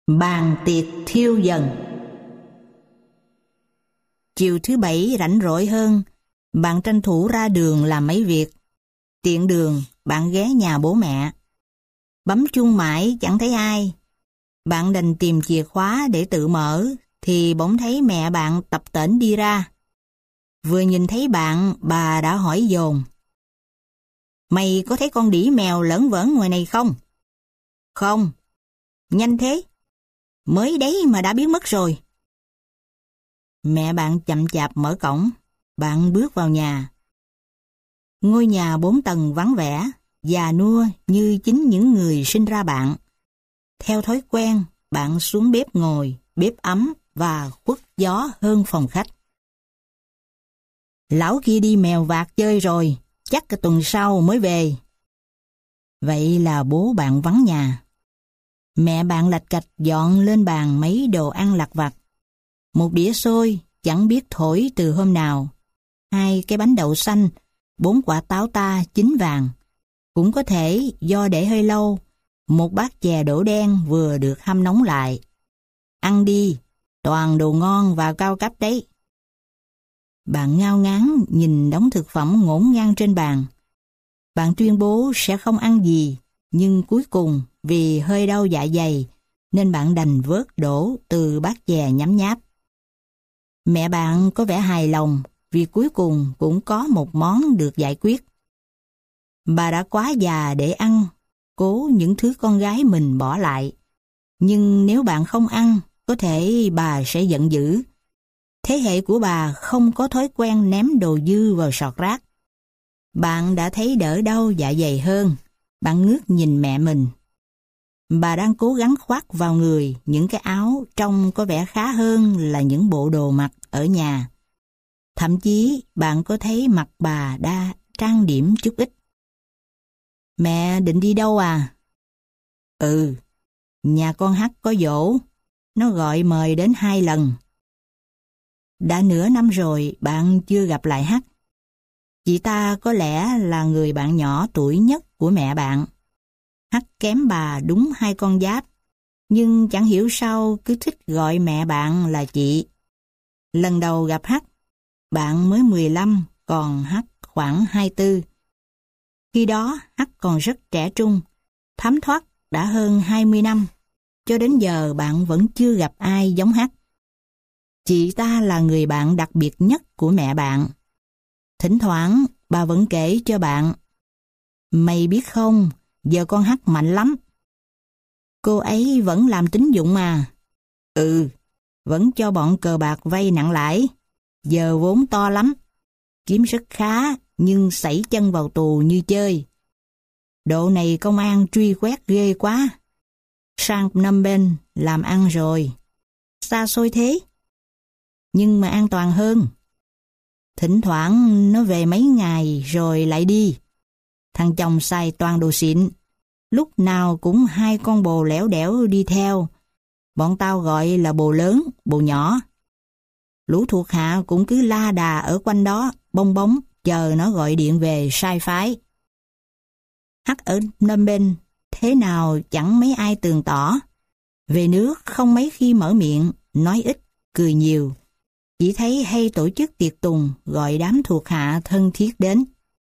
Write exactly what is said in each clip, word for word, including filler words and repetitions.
Bàn tiệc thiêu dần. Chiều thứ bảy rảnh rỗi hơn, bạn tranh thủ ra đường làm mấy việc. Tiện đường, bạn ghé nhà bố mẹ. Bấm chuông mãi chẳng thấy ai. Bạn đành tìm chìa khóa để tự mở, thì bỗng thấy mẹ bạn tập tễnh đi ra. Vừa nhìn thấy bạn, bà đã hỏi dồn: "Mày có thấy con đĩ mèo lởn vởn ngoài này không?" "Không." "Nhanh thế." "Mới đấy mà đã biến mất rồi." Mẹ bạn chậm chạp mở cổng. Bạn bước vào nhà. Ngôi nhà bốn tầng vắng vẻ, già nua như chính những người sinh ra bạn. Theo thói quen, bạn xuống bếp ngồi, bếp ấm và khuất gió hơn phòng khách. "Lão kia đi mèo vạc chơi rồi, chắc cả tuần sau mới về." Vậy là bố bạn vắng nhà. Mẹ bạn lạch cạch dọn lên bàn mấy đồ ăn lặt vặt. Một đĩa xôi chẳng biết thổi từ hôm nào, hai cái bánh đậu xanh, bốn quả táo ta chín vàng. Cũng có thể do để hơi lâu, một bát chè đỗ đen vừa được hâm nóng lại. "Ăn đi, toàn đồ ngon và cao cấp đấy." Bạn ngao ngán nhìn đống thực phẩm ngổn ngang trên bàn. Bạn tuyên bố sẽ không ăn gì, nhưng cuối cùng vì hơi đau dạ dày nên bạn đành vớt đổ từ bát chè nhấm nháp. Mẹ bạn có vẻ hài lòng vì cuối cùng cũng có một món được giải quyết. Bà đã quá già để ăn cố những thứ con gái mình bỏ lại. Nhưng nếu bạn không ăn, có thể bà sẽ giận dữ. Thế hệ của bà không có thói quen ném đồ dư vào sọt rác. Bạn đã thấy đỡ đau dạ dày hơn. Bạn ngước nhìn mẹ mình. Bà đang cố gắng khoác vào người những cái áo trông có vẻ khá hơn là những bộ đồ mặc ở nhà. Thậm chí bạn có thấy mặt bà đã trang điểm chút ít. "Mẹ định đi đâu à?" "Ừ, nhà con Hắc có giỗ. Nó gọi mời đến hai lần." Đã nửa năm rồi bạn chưa gặp lại Hắc. Chị ta có lẽ là người bạn nhỏ tuổi nhất của mẹ bạn. Hắc kém bà đúng hai con giáp, nhưng chẳng hiểu sao cứ thích gọi mẹ bạn là chị. Lần đầu gặp Hắc, bạn mới mười lăm, còn Hắc khoảng hai mươi tư. Khi đó Hắc còn rất trẻ trung, thấm thoát đã hơn hai mươi năm. Cho đến giờ bạn vẫn chưa gặp ai giống Hắc. Chị ta là người bạn đặc biệt nhất của mẹ bạn. Thỉnh thoảng bà vẫn kể cho bạn: "Mày biết không, giờ con Hắc mạnh lắm." "Cô ấy vẫn làm tín dụng mà." "Ừ, vẫn cho bọn cờ bạc vay nặng lãi. Giờ vốn to lắm. Kiếm rất khá, nhưng sảy chân vào tù như chơi. Độ này công an truy quét ghê quá. Sang Phnom Penh làm ăn rồi. Xa xôi thế, nhưng mà an toàn hơn. Thỉnh thoảng nó về mấy ngày rồi lại đi. Thằng chồng xài toàn đồ xịn, lúc nào cũng hai con bồ lẻo đẻo đi theo. Bọn tao gọi là bồ lớn, bồ nhỏ. Lũ thuộc hạ cũng cứ la đà ở quanh đó, bong bóng, chờ nó gọi điện về sai phái." Hắc ở Phnom Penh thế nào chẳng mấy ai tường tỏ. Về nước không mấy khi mở miệng, nói ít, cười nhiều. Chỉ thấy hay tổ chức tiệc tùng gọi đám thuộc hạ thân thiết đến.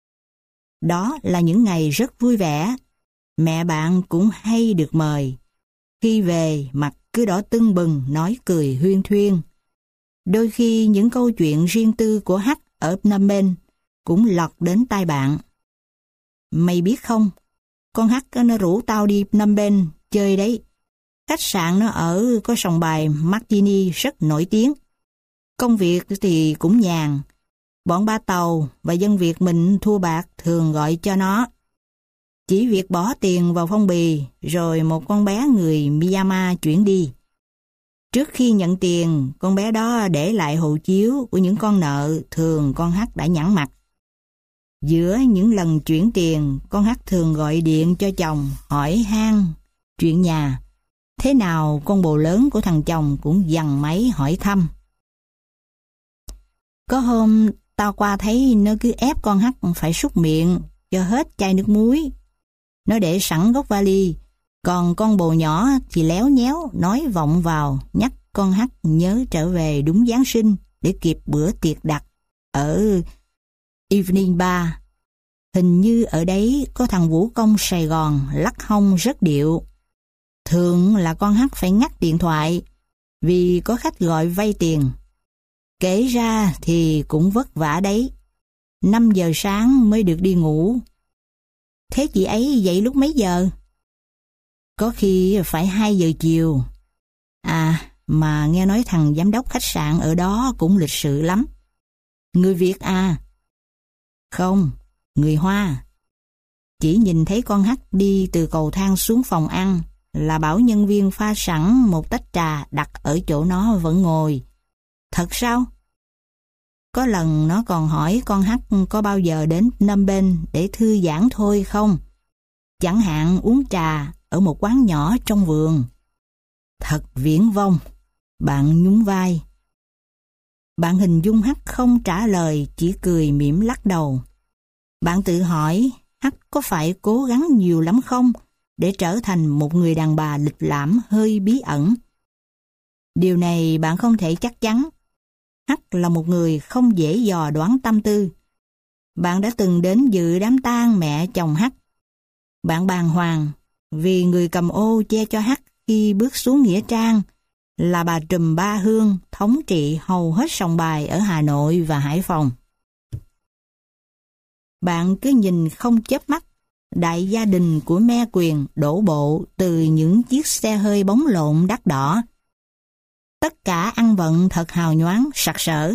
Đó là những ngày rất vui vẻ. Mẹ bạn cũng hay được mời. Khi về mặt cứ đỏ tưng bừng, nói cười huyên thuyên. Đôi khi những câu chuyện riêng tư của Hắc ở Phnom Penh cũng lọt đến tai bạn. "Mày biết không, con Hắc nó rủ tao đi Phnom Penh chơi đấy. Khách sạn nó ở có sòng bài Martini rất nổi tiếng. Công việc thì cũng nhàn. Bọn ba tàu và dân Việt mình thua bạc thường gọi cho nó. Chỉ việc bỏ tiền vào phong bì rồi một con bé người Myanmar chuyển đi. Trước khi nhận tiền, con bé đó để lại hộ chiếu của những con nợ thường con Hắc đã nhẵn mặt. Giữa những lần chuyển tiền, con Hắc thường gọi điện cho chồng hỏi han chuyện nhà. Thế nào con bồ lớn của thằng chồng cũng giằng máy hỏi thăm. Có hôm tao qua thấy nó cứ ép con Hắc phải súc miệng cho hết chai nước muối. Nó để sẵn gốc vali, Còn con bồ nhỏ thì léo nhéo nói vọng vào, nhắc con Hắc nhớ trở về đúng Giáng sinh để kịp bữa tiệc đặt ở Evening Bar. Hình như ở đấy có thằng vũ công Sài Gòn lắc hông rất điệu. Thường là con Hắc phải ngắt điện thoại vì có khách gọi vay tiền. Kể ra thì cũng vất vả đấy. năm giờ sáng mới được đi ngủ. Thế chị ấy dậy lúc mấy giờ? Có khi phải hai giờ chiều. À, mà nghe nói thằng giám đốc khách sạn ở đó cũng lịch sự lắm. Người Việt à? Không, người Hoa. Chỉ nhìn thấy con Hắc đi từ cầu thang xuống phòng ăn là bảo nhân viên pha sẵn một tách trà đặt ở chỗ nó vẫn ngồi. Thật sao? Có lần nó còn hỏi con Hắc có bao giờ đến Phnom Penh để thư giãn thôi không? Chẳng hạn uống trà ở một quán nhỏ trong vườn. Thật viển vông. Bạn nhún vai. Bạn hình dung Hắc không trả lời, chỉ cười mỉm lắc đầu. Bạn tự hỏi Hắc có phải cố gắng nhiều lắm không để trở thành một người đàn bà lịch lãm hơi bí ẩn? Điều này bạn không thể chắc chắn. Hắc là một người không dễ dò đoán tâm tư. Bạn đã từng đến dự đám tang mẹ chồng Hắc. Bạn bàng hoàng vì người cầm ô che cho Hắc khi bước xuống nghĩa trang là bà Trùm Ba Hương, thống trị hầu hết sòng bài ở Hà Nội và Hải Phòng. Bạn cứ nhìn không chớp mắt đại gia đình của me quyền đổ bộ từ những chiếc xe hơi bóng lộn đắt đỏ. Tất cả ăn vận thật hào nhoáng, sặc sỡ.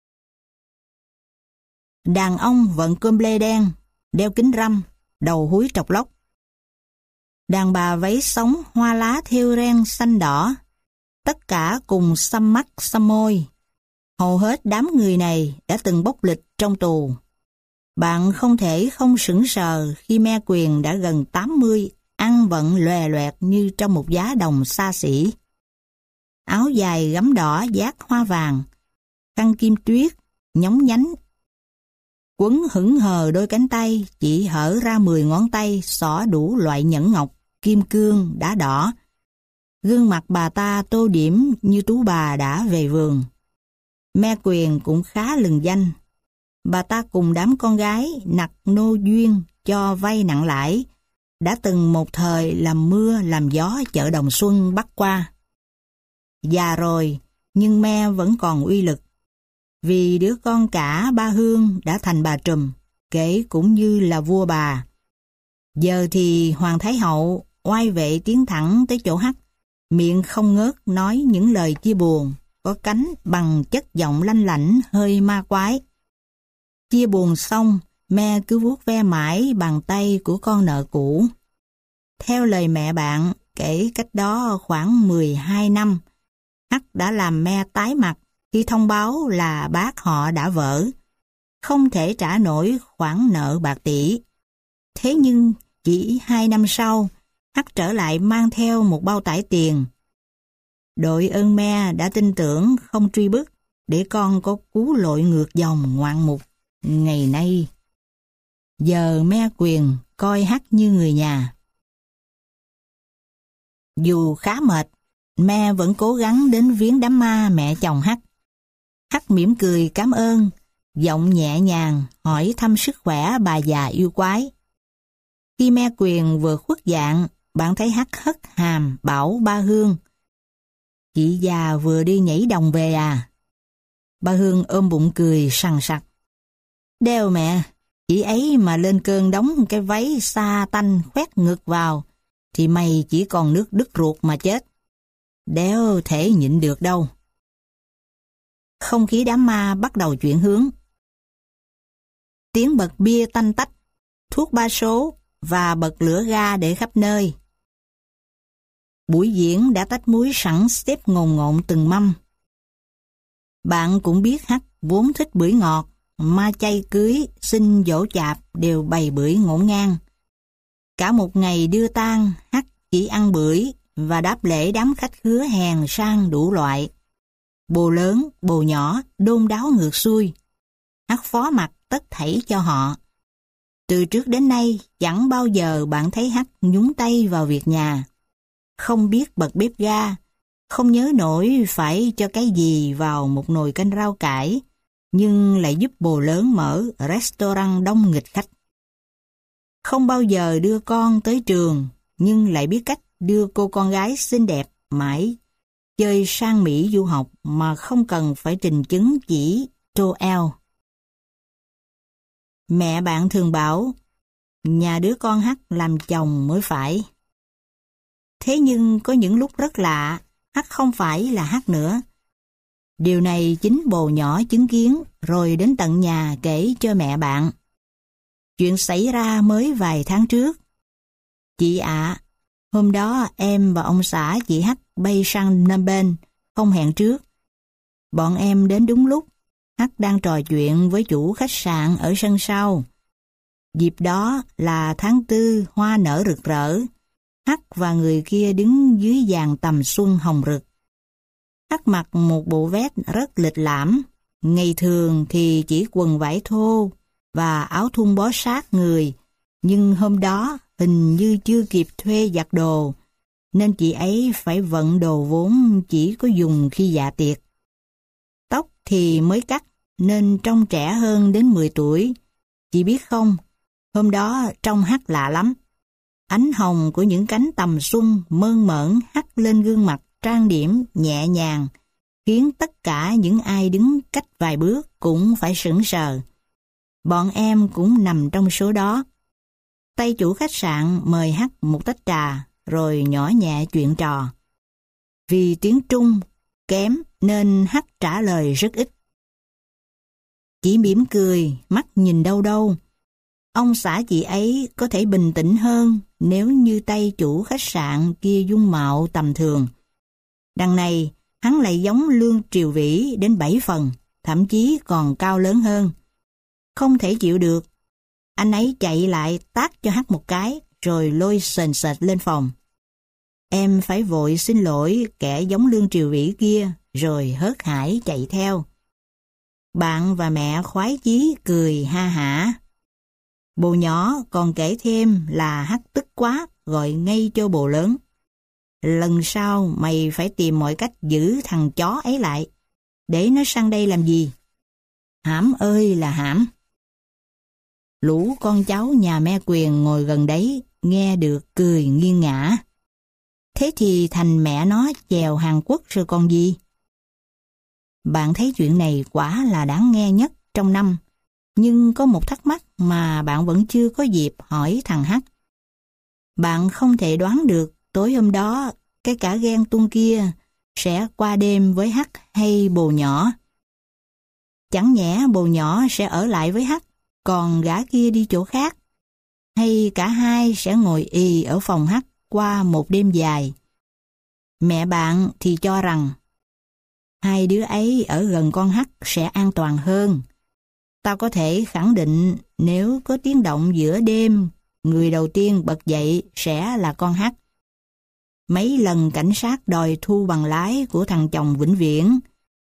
Đàn ông vận cơm lê đen, đeo kính râm, đầu húi trọc lóc. Đàn bà váy sống hoa lá thêu ren xanh đỏ, tất cả cùng xăm mắt xăm môi. Hầu hết đám người này đã từng bốc lịch trong tù. Bạn không thể không sững sờ khi me quyền đã gần tám mươi, ăn vận lòe loẹt như trong một giá đồng xa xỉ. Áo dài gấm đỏ dát hoa vàng, khăn kim tuyết, nhóng nhánh. Quấn hững hờ đôi cánh tay, chỉ hở ra mười ngón tay xỏ đủ loại nhẫn ngọc, kim cương, đá đỏ. Gương mặt bà ta tô điểm như tú bà đã về vườn. Me quyền cũng khá lừng danh. Bà ta cùng đám con gái nặc nô duyên cho vay nặng lãi, đã từng một thời làm mưa làm gió chợ Đồng Xuân bắt qua. Già rồi, nhưng me vẫn còn uy lực. Vì đứa con cả Ba Hương đã thành bà Trùm, kể cũng như là vua bà. Giờ thì Hoàng Thái Hậu oai vệ tiến thẳng tới chỗ Hắc, miệng không ngớt nói những lời chia buồn, có cánh bằng chất giọng lanh lảnh hơi ma quái. Chia buồn xong, me cứ vuốt ve mãi bàn tay của con nợ cũ. Theo lời mẹ bạn, kể cách đó khoảng mười hai năm, Hắc đã làm me tái mặt khi thông báo là bác họ đã vỡ, không thể trả nổi khoản nợ bạc tỷ. Thế nhưng chỉ hai năm sau, Hắc trở lại mang theo một bao tải tiền. Đội ơn me đã tin tưởng không truy bức để con có cú lội ngược dòng ngoạn mục ngày nay. Giờ me quyền coi Hắc như người nhà. Dù khá mệt, me vẫn cố gắng đến viếng đám ma mẹ chồng Hắc. Hắc mỉm cười cảm ơn, giọng nhẹ nhàng hỏi thăm sức khỏe bà già yêu quái. Khi me quyền vừa khuất dạng, bạn thấy Hắc hất hàm bảo Ba Hương: "Chị già vừa đi nhảy đồng về à?" Ba Hương ôm bụng cười sằng sặc. "Đeo mẹ, chị ấy mà lên cơn đóng cái váy sa tanh khoét ngực vào, thì mày chỉ còn nước đứt ruột mà chết. Đéo thể nhịn được đâu." Không khí đám ma bắt đầu chuyển hướng. Tiếng bật bia tanh tách, thuốc ba số và bật lửa ga để khắp nơi. Buổi diễn đã tách muối sẵn xếp ngồn ngộn từng mâm. Bạn cũng biết Hắc vốn thích bưởi ngọt, ma chay cưới, xin dỗ chạp đều bày bưởi ngổn ngang. Cả một ngày đưa tang, Hắc chỉ ăn bưởi và đáp lễ đám khách khứa hèn sang đủ loại. Bồ lớn, bồ nhỏ, đôn đáo ngược xuôi. Hắc phó mặc tất thảy cho họ. Từ trước đến nay, chẳng bao giờ bạn thấy Hắc nhúng tay vào việc nhà. không biết bật bếp ga, không nhớ nổi phải cho cái gì vào một nồi canh rau cải, nhưng lại giúp bồ lớn mở restaurant đông nghịch khách. Không bao giờ đưa con tới trường, nhưng lại biết cách đưa cô con gái xinh đẹp mãi chơi sang Mỹ du học mà không cần phải trình chứng chỉ tê ô e lờ. Mẹ bạn thường bảo, nhà đứa con H làm chồng mới phải. Thế nhưng có những lúc rất lạ, H không phải là H nữa. Điều này chính bồ nhỏ chứng kiến rồi đến tận nhà kể cho mẹ bạn. Chuyện xảy ra mới vài tháng trước. Chị ạ, hôm đó em và ông xã chị H bay sang Phnom Penh, không hẹn trước. Bọn em đến đúng lúc, H đang trò chuyện với chủ khách sạn ở sân sau. Dịp đó là tháng tư hoa nở rực rỡ. H và người kia đứng dưới giàn tầm xuân hồng rực. H mặc một bộ vest rất lịch lãm. Ngày thường thì chỉ quần vải thô và áo thun bó sát người, nhưng hôm đó hình như chưa kịp thuê giặt đồ, nên chị ấy phải vận đồ vốn chỉ có dùng khi dạ tiệc. Tóc thì mới cắt, nên trông trẻ hơn đến mười tuổi. Chị biết không, hôm đó trông H lạ lắm. Ánh hồng của những cánh tầm xuân mơn mởn hắt lên gương mặt trang điểm nhẹ nhàng, khiến tất cả những ai đứng cách vài bước cũng phải sững sờ. Bọn em cũng nằm trong số đó. Tay chủ khách sạn mời H một tách trà, rồi nhỏ nhẹ chuyện trò. Vì tiếng Trung kém nên H trả lời rất ít. Chỉ mỉm cười, mắt nhìn đâu đâu. Ông xã chị ấy có thể bình tĩnh hơn nếu như tay chủ khách sạn kia dung mạo tầm thường. Đằng này, hắn lại giống Lương Triều Vĩ đến bảy phần, thậm chí còn cao lớn hơn. Không thể chịu được, anh ấy chạy lại tát cho H một cái, rồi lôi sền sệt lên phòng. Em phải vội xin lỗi kẻ giống Lương Triều Vĩ kia, rồi hớt hải chạy theo. Bạn và mẹ khoái chí cười ha hả. Bồ nhỏ còn kể thêm là H tức quá, gọi ngay cho bồ lớn. Lần sau mày phải tìm mọi cách giữ thằng chó ấy lại, để nó sang đây làm gì? Hãm ơi là hãm. Lũ con cháu nhà me quyền ngồi gần đấy, nghe được cười nghiêng ngã. Thế thì thành mẹ nó chèo Hàn Quốc rồi còn gì? Bạn thấy chuyện này quả là đáng nghe nhất trong năm, nhưng có một thắc mắc mà bạn vẫn chưa có dịp hỏi thằng H. Bạn không thể đoán được tối hôm đó cái cả ghen tuông kia sẽ qua đêm với H hay bồ nhỏ. Chẳng nhẽ bồ nhỏ sẽ ở lại với H, còn gã kia đi chỗ khác, hay cả hai sẽ ngồi ì ở phòng H qua một đêm dài. Mẹ bạn thì cho rằng hai đứa ấy ở gần con H sẽ an toàn hơn. Tao có thể khẳng định nếu có tiếng động giữa đêm, người đầu tiên bật dậy sẽ là con H. Mấy lần cảnh sát đòi thu bằng lái của thằng chồng vĩnh viễn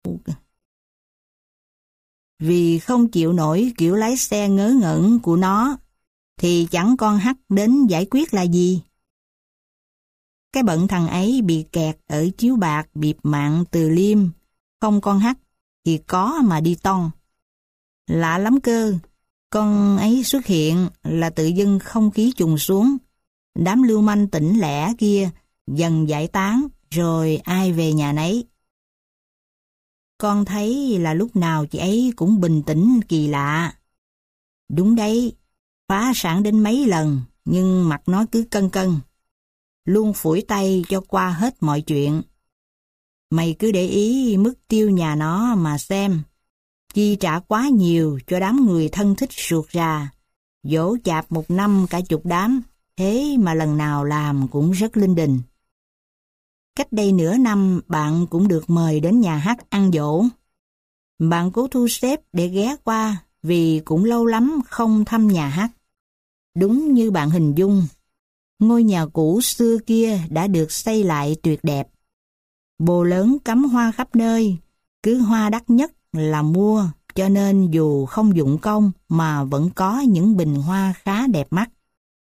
vì không chịu nổi kiểu lái xe ngớ ngẩn của nó, thì chẳng con H đến giải quyết là gì. Cái bận thằng ấy bị kẹt ở chiếu bạc bịp mạng Từ Liêm, không con H thì có mà đi ton. Lạ lắm cơ, con ấy xuất hiện là tự dưng không khí trùng xuống, đám lưu manh tỉnh lẻ kia dần giải tán, rồi ai về nhà nấy. Con thấy là lúc nào chị ấy cũng bình tĩnh kỳ lạ. Đúng đấy, phá sản đến mấy lần, nhưng mặt nó cứ cân cân. Luôn phủi tay cho qua hết mọi chuyện. Mày cứ để ý mức tiêu nhà nó mà xem. Chi trả quá nhiều cho đám người thân thích ruột rà. Dỗ chạp một năm cả chục đám, thế mà lần nào làm cũng rất linh đình. Cách đây nửa năm bạn cũng được mời đến nhà H ăn dỗ. Bạn cố thu xếp để ghé qua vì cũng lâu lắm không thăm nhà H. Đúng như bạn hình dung, ngôi nhà cũ xưa kia đã được xây lại tuyệt đẹp. Bồ lớn cắm hoa khắp nơi, cứ hoa đắt nhất là mua, cho nên dù không dụng công mà vẫn có những bình hoa khá đẹp mắt.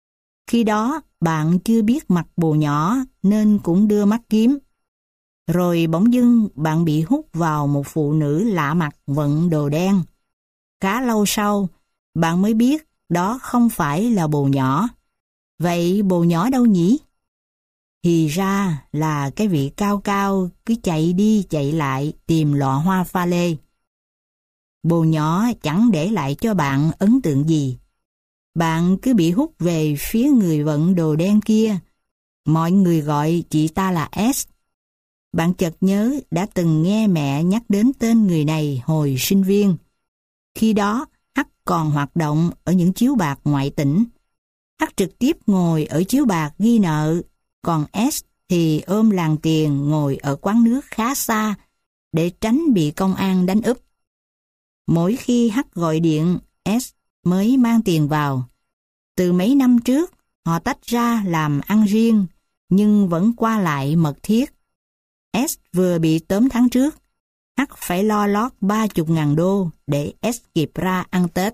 Khi đó bạn chưa biết mặt bồ nhỏ nên cũng đưa mắt kiếm. Rồi bỗng dưng bạn bị hút vào một phụ nữ lạ mặt vận đồ đen. Khá lâu sau, bạn mới biết đó không phải là bồ nhỏ. Vậy bồ nhỏ đâu nhỉ? Thì ra là cái vị cao cao cứ chạy đi chạy lại tìm lọ hoa pha lê. Bồ nhỏ chẳng để lại cho bạn ấn tượng gì. Bạn cứ bị hút về phía người vận đồ đen kia. Mọi người gọi chị ta là S. Bạn chợt nhớ đã từng nghe mẹ nhắc đến tên người này hồi sinh viên. Khi đó, H còn hoạt động ở những chiếu bạc ngoại tỉnh. H trực tiếp ngồi ở chiếu bạc ghi nợ, còn S thì ôm làng tiền ngồi ở quán nước khá xa để tránh bị công an đánh úp. Mỗi khi H gọi điện, S mới mang tiền vào. Từ mấy năm trước, họ tách ra làm ăn riêng, nhưng vẫn qua lại mật thiết. S vừa bị tóm tháng trước, H phải lo lót ba mươi ngàn đô để S kịp ra ăn Tết.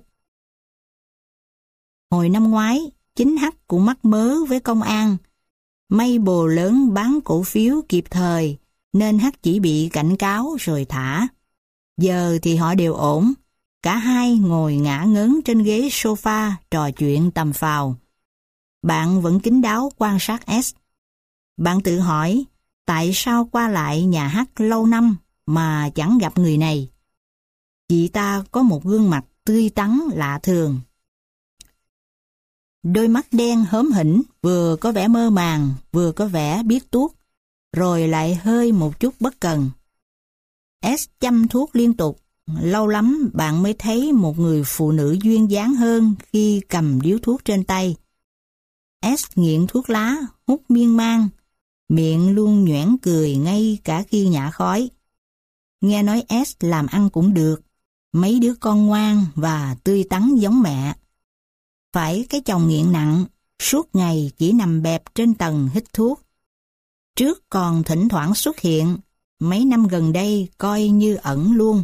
Hồi năm ngoái, chính H cũng mắc mớ với công an. May bồ lớn bán cổ phiếu kịp thời, nên H chỉ bị cảnh cáo rồi thả. Giờ thì họ đều ổn. Cả hai ngồi ngả ngớn trên ghế sofa trò chuyện tầm phào. Bạn vẫn kín đáo quan sát S. Bạn tự hỏi, tại sao qua lại nhà H lâu năm mà chẳng gặp người này? Chị ta có một gương mặt tươi tắn lạ thường. Đôi mắt đen hớm hỉnh, vừa có vẻ mơ màng, vừa có vẻ biết tuốt, rồi lại hơi một chút bất cần. S chăm thuốc liên tục. Lâu lắm bạn mới thấy một người phụ nữ duyên dáng hơn khi cầm điếu thuốc trên tay. S nghiện thuốc lá, hút miên man, miệng luôn nhoẻn cười ngay cả khi nhả khói. Nghe nói S làm ăn cũng được, mấy đứa con ngoan và tươi tắn giống mẹ. Phải cái chồng nghiện nặng, suốt ngày chỉ nằm bẹp trên tầng hít thuốc. Trước còn thỉnh thoảng xuất hiện, mấy năm gần đây coi như ẩn luôn.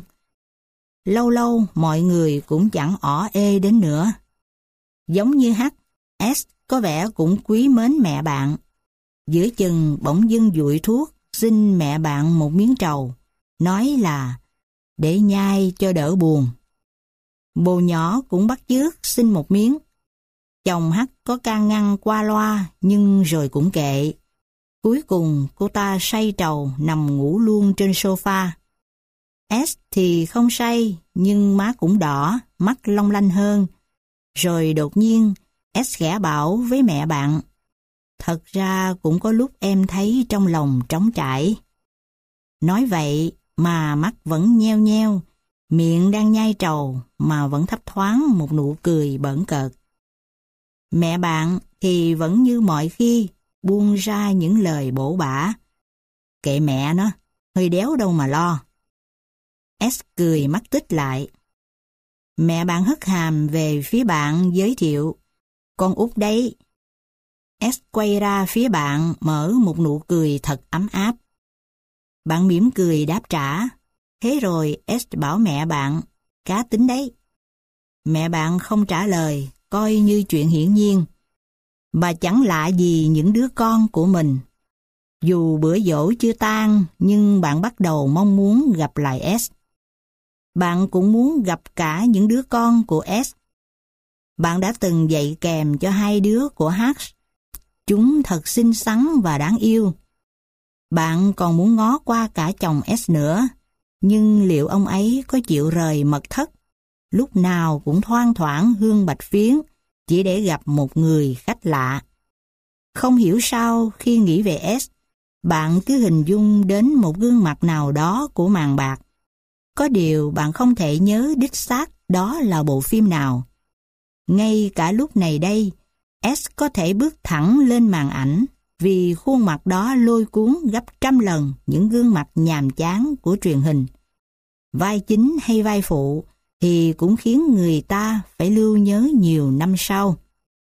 Lâu lâu mọi người cũng chẳng ỏ ê đến nữa. Giống như H, S có vẻ cũng quý mến mẹ bạn. Giữa chừng bỗng dưng dụi thuốc, xin mẹ bạn một miếng trầu, nói là để nhai cho đỡ buồn. Bồ nhỏ cũng bắt chước xin một miếng. Chồng H có can ngăn qua loa nhưng rồi cũng kệ. Cuối cùng cô ta say trầu nằm ngủ luôn trên sofa. S thì không say nhưng má cũng đỏ, mắt long lanh hơn. Rồi đột nhiên S khẽ bảo với mẹ bạn, thật ra cũng có lúc em thấy trong lòng trống trải. Nói vậy mà mắt vẫn nheo nheo, miệng đang nhai trầu mà vẫn thấp thoáng một nụ cười bỡn cợt. Mẹ bạn thì vẫn như mọi khi buông ra những lời bổ bả. Kệ mẹ nó, hơi đéo đâu mà lo. S cười mắt tích lại. Mẹ bạn hất hàm về phía bạn giới thiệu, con út đấy. S quay ra phía bạn mở một nụ cười thật ấm áp. Bạn mỉm cười đáp trả. Thế rồi S bảo mẹ bạn, cá tính đấy. Mẹ bạn không trả lời, coi như chuyện hiển nhiên. Bà chẳng lạ gì những đứa con của mình. Dù bữa giỗ chưa tan, nhưng bạn bắt đầu mong muốn gặp lại S. Bạn cũng muốn gặp cả những đứa con của S. Bạn đã từng dạy kèm cho hai đứa của H. Chúng thật xinh xắn và đáng yêu. Bạn còn muốn ngó qua cả chồng S nữa, nhưng liệu ông ấy có chịu rời mật thất, lúc nào cũng thoang thoảng hương bạch phiến, chỉ để gặp một người khách lạ. Không hiểu sao khi nghĩ về S, bạn cứ hình dung đến một gương mặt nào đó của màn bạc. Có điều bạn không thể nhớ đích xác đó là bộ phim nào. Ngay cả lúc này đây, S có thể bước thẳng lên màn ảnh vì khuôn mặt đó lôi cuốn gấp trăm lần những gương mặt nhàm chán của truyền hình. Vai chính hay vai phụ thì cũng khiến người ta phải lưu nhớ nhiều năm sau.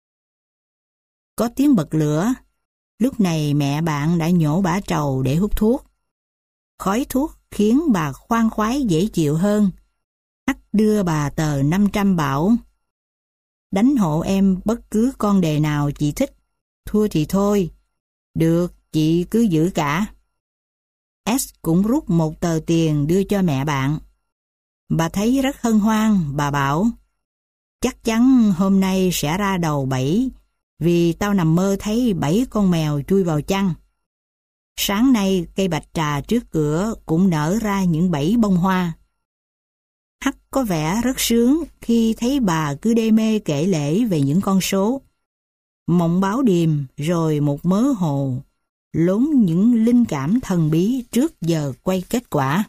Có tiếng bật lửa. Lúc này mẹ bạn đã nhổ bã trầu để hút thuốc. Khói thuốc khiến bà khoan khoái dễ chịu hơn. H đưa bà tờ năm trăm bảo, đánh hộ em bất cứ con đề nào chị thích. thua thì thôi. Được, chị cứ giữ cả. S cũng rút một tờ tiền đưa cho mẹ bạn. Bà thấy rất hân hoan, bà bảo, chắc chắn hôm nay sẽ ra đầu bẫy, vì tao nằm mơ thấy bảy con mèo chui vào chăn. Sáng nay cây bạch trà trước cửa cũng nở ra những bẫy bông hoa. Hắc có vẻ rất sướng khi thấy bà cứ đê mê kể lể về những con số. Mộng báo điềm rồi một mớ hồ, lốn những linh cảm thần bí trước giờ quay kết quả.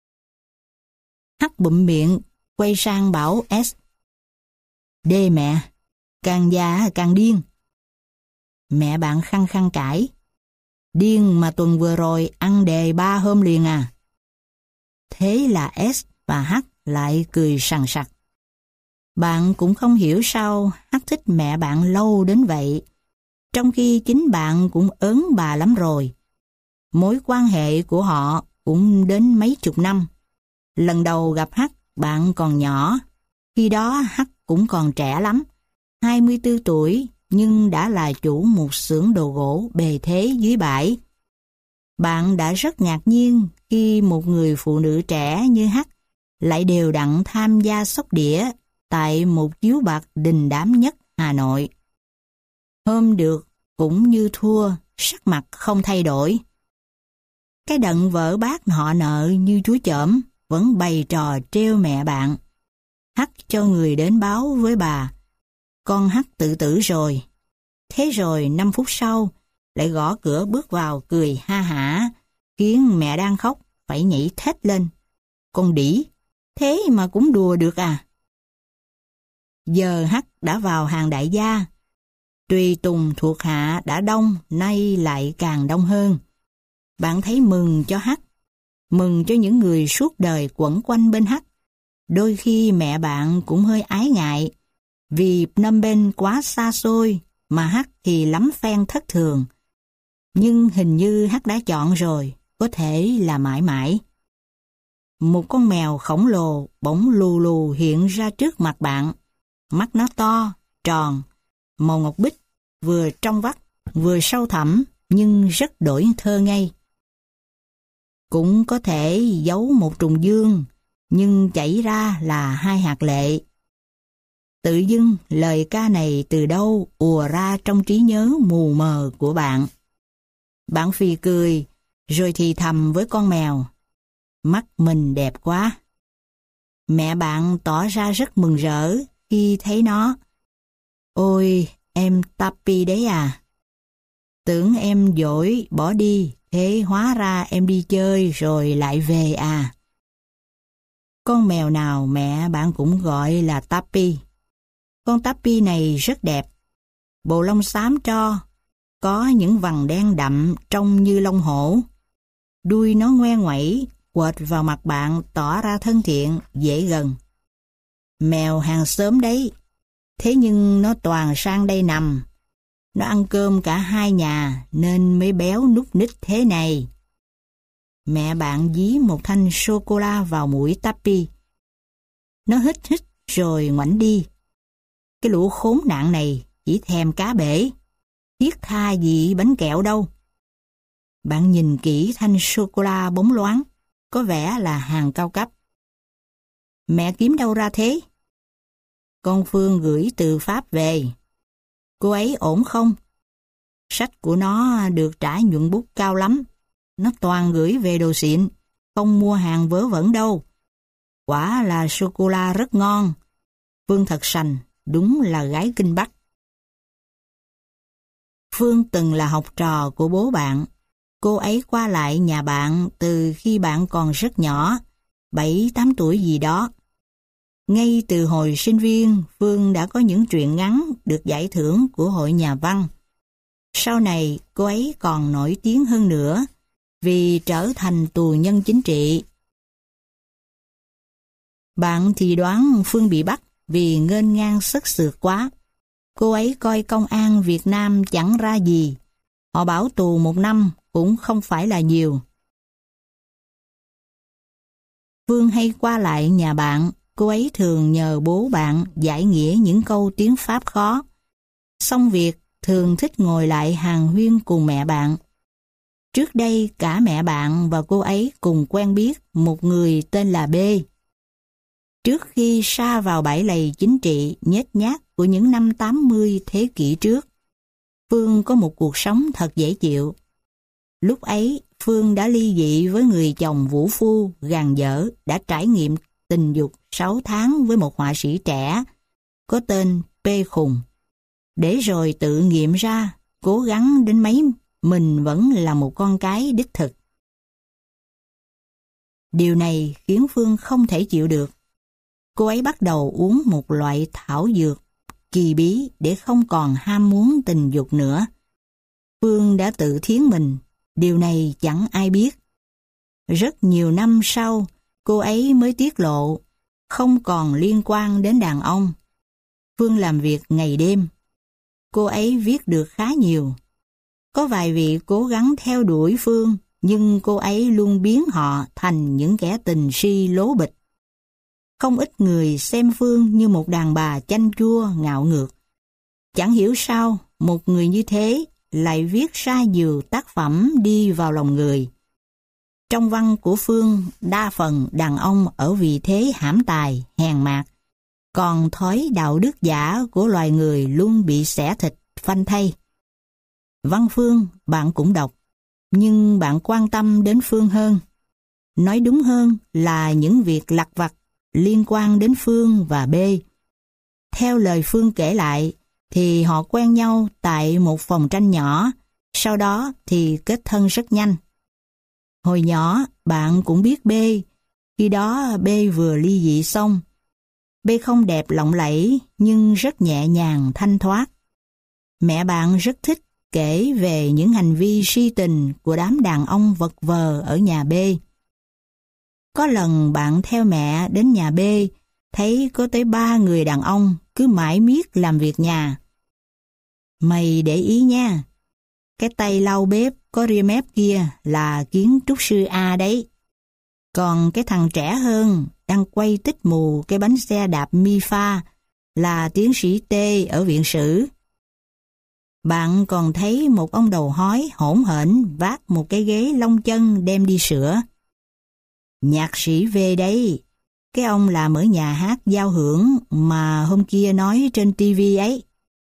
Hắc bụm miệng, quay sang bảo S. Đê mẹ, càng già càng điên. Mẹ bạn khăng khăng cãi. Điên mà tuần vừa rồi ăn đề ba hôm liền à. Thế là S và H lại cười sằng sặc. Bạn cũng không hiểu sao H thích mẹ bạn lâu đến vậy, trong khi chính bạn cũng ớn bà lắm rồi. Mối quan hệ của họ cũng đến mấy chục năm. Lần đầu gặp H, bạn còn nhỏ. Khi đó H cũng còn trẻ lắm, hai mươi tư tuổi, nhưng đã là chủ một xưởng đồ gỗ bề thế dưới bãi. Bạn đã rất ngạc nhiên khi một người phụ nữ trẻ như H lại đều đặn tham gia sóc đĩa tại một chiếu bạc đình đám nhất Hà Nội. Hôm được cũng như thua, sắc mặt không thay đổi. Cái đận vợ bác họ nợ như chúa chởm vẫn bày trò trêu mẹ bạn. H cho người đến báo với bà, con H tự tử rồi. Thế rồi năm phút sau lại gõ cửa bước vào cười ha hả, khiến mẹ đang khóc phải nhảy thét lên. Con đĩ, thế mà cũng đùa được à? Giờ H đã vào hàng đại gia. Tùy tùng thuộc hạ đã đông, nay lại càng đông hơn. Bạn thấy mừng cho H, mừng cho những người suốt đời quẩn quanh bên H. Đôi khi mẹ bạn cũng hơi ái ngại, vì Phnom Penh quá xa xôi, mà H thì lắm phen thất thường. Nhưng hình như H đã chọn rồi, có thể là mãi mãi. Một con mèo khổng lồ bỗng lù lù hiện ra trước mặt bạn. Mắt nó to, tròn, màu ngọc bích, vừa trong vắt, vừa sâu thẳm, nhưng rất đổi thơ ngây. Cũng có thể giấu một trùng dương, nhưng chảy ra là hai hạt lệ. Tự dưng lời ca này từ đâu ùa ra trong trí nhớ mù mờ của bạn. Bạn phì cười, rồi thì thầm với con mèo, mắt mình đẹp quá. Mẹ bạn tỏ ra rất mừng rỡ khi thấy nó. Ôi, em Tappy đấy à? Tưởng em dỗi bỏ đi, thế hóa ra em đi chơi rồi lại về à? Con mèo nào mẹ bạn cũng gọi là Tappy. Con Tappy này rất đẹp. Bộ lông xám tro, có những vằn đen đậm trông như lông hổ. Đuôi nó ngoe ngoẩy, quệt vào mặt bạn tỏ ra thân thiện, dễ gần. Mèo hàng xóm đấy, thế nhưng nó toàn sang đây nằm. Nó ăn cơm cả hai nhà nên mới béo núc ních thế này. Mẹ bạn dí một thanh sô-cô-la vào mũi Tappy. Nó hít hít rồi ngoảnh đi. Cái lũ khốn nạn này chỉ thèm cá bể, thiết tha gì bánh kẹo đâu. Bạn nhìn kỹ thanh sô-cô-la bóng loáng, có vẻ là hàng cao cấp. Mẹ kiếm đâu ra thế? Con Phương gửi từ Pháp về. Cô ấy ổn không? Sách của nó được trả nhuận bút cao lắm. Nó toàn gửi về đồ xịn, không mua hàng vớ vẩn đâu. Quả là sô-cô-la rất ngon. Phương thật sành, đúng là gái kinh Bắc. Phương từng là học trò của bố bạn. Cô ấy qua lại nhà bạn từ khi bạn còn rất nhỏ, bảy tám tuổi gì đó. Ngay từ hồi sinh viên, Phương đã có những truyện ngắn được giải thưởng của Hội Nhà văn. Sau này, cô ấy còn nổi tiếng hơn nữa vì trở thành tù nhân chính trị. Bạn thì đoán Phương bị bắt vì nghênh ngang sất sượt quá. Cô ấy coi công an Việt Nam chẳng ra gì. Họ bảo tù một năm cũng không phải là nhiều. Phương hay qua lại nhà bạn. Cô ấy thường nhờ bố bạn giải nghĩa những câu tiếng Pháp khó. Xong việc, thường thích ngồi lại hàn huyên cùng mẹ bạn. Trước đây cả mẹ bạn và cô ấy cùng quen biết một người tên là B. Trước khi sa vào bãi lầy chính trị nhếch nhác của những năm tám mươi thế kỷ trước, Phương có một cuộc sống thật dễ chịu. Lúc ấy, Phương đã ly dị với người chồng vũ phu, gàn dở, đã trải nghiệm tình dục sáu tháng với một họa sĩ trẻ, có tên P. Khùng. Để rồi tự nghiệm ra, cố gắng đến mấy, mình vẫn là một con cái đích thực. Điều này khiến Phương không thể chịu được. Cô ấy bắt đầu uống một loại thảo dược kỳ bí để không còn ham muốn tình dục nữa. Phương đã tự thiến mình, điều này chẳng ai biết. Rất nhiều năm sau, cô ấy mới tiết lộ, không còn liên quan đến đàn ông. Phương làm việc ngày đêm. Cô ấy viết được khá nhiều. Có vài vị cố gắng theo đuổi Phương, nhưng cô ấy luôn biến họ thành những kẻ tình si lố bịch. Không ít người xem Phương như một đàn bà chanh chua ngạo ngược. Chẳng hiểu sao một người như thế lại viết ra nhiều tác phẩm đi vào lòng người. Trong văn của Phương, đa phần đàn ông ở vị thế hãm tài, hèn mạt, còn thói đạo đức giả của loài người luôn bị xẻ thịt, phanh thây. Văn Phương bạn cũng đọc, nhưng bạn quan tâm đến Phương hơn. Nói đúng hơn là những việc lặt vặt liên quan đến Phương và B. Theo lời Phương kể lại, thì họ quen nhau tại một phòng tranh nhỏ, sau đó thì kết thân rất nhanh. Hồi nhỏ, bạn cũng biết B, khi đó B vừa ly dị xong. B không đẹp lộng lẫy, nhưng rất nhẹ nhàng, thanh thoát. Mẹ bạn rất thích kể về những hành vi si tình của đám đàn ông vật vờ ở nhà B. Có lần bạn theo mẹ đến nhà B, thấy có tới ba người đàn ông cứ mãi miết làm việc nhà. Mày để ý nha, cái tay lau bếp có ria mép kia là kiến trúc sư A đấy. Còn cái thằng trẻ hơn đang quay tích mù cái bánh xe đạp mi pha là tiến sĩ T ở viện sử. Bạn còn thấy một ông đầu hói hỗn hển vác một cái ghế lông chân đem đi sửa. Nhạc sĩ về đấy, cái ông làm ở nhà hát giao hưởng mà hôm kia nói trên tivi ấy.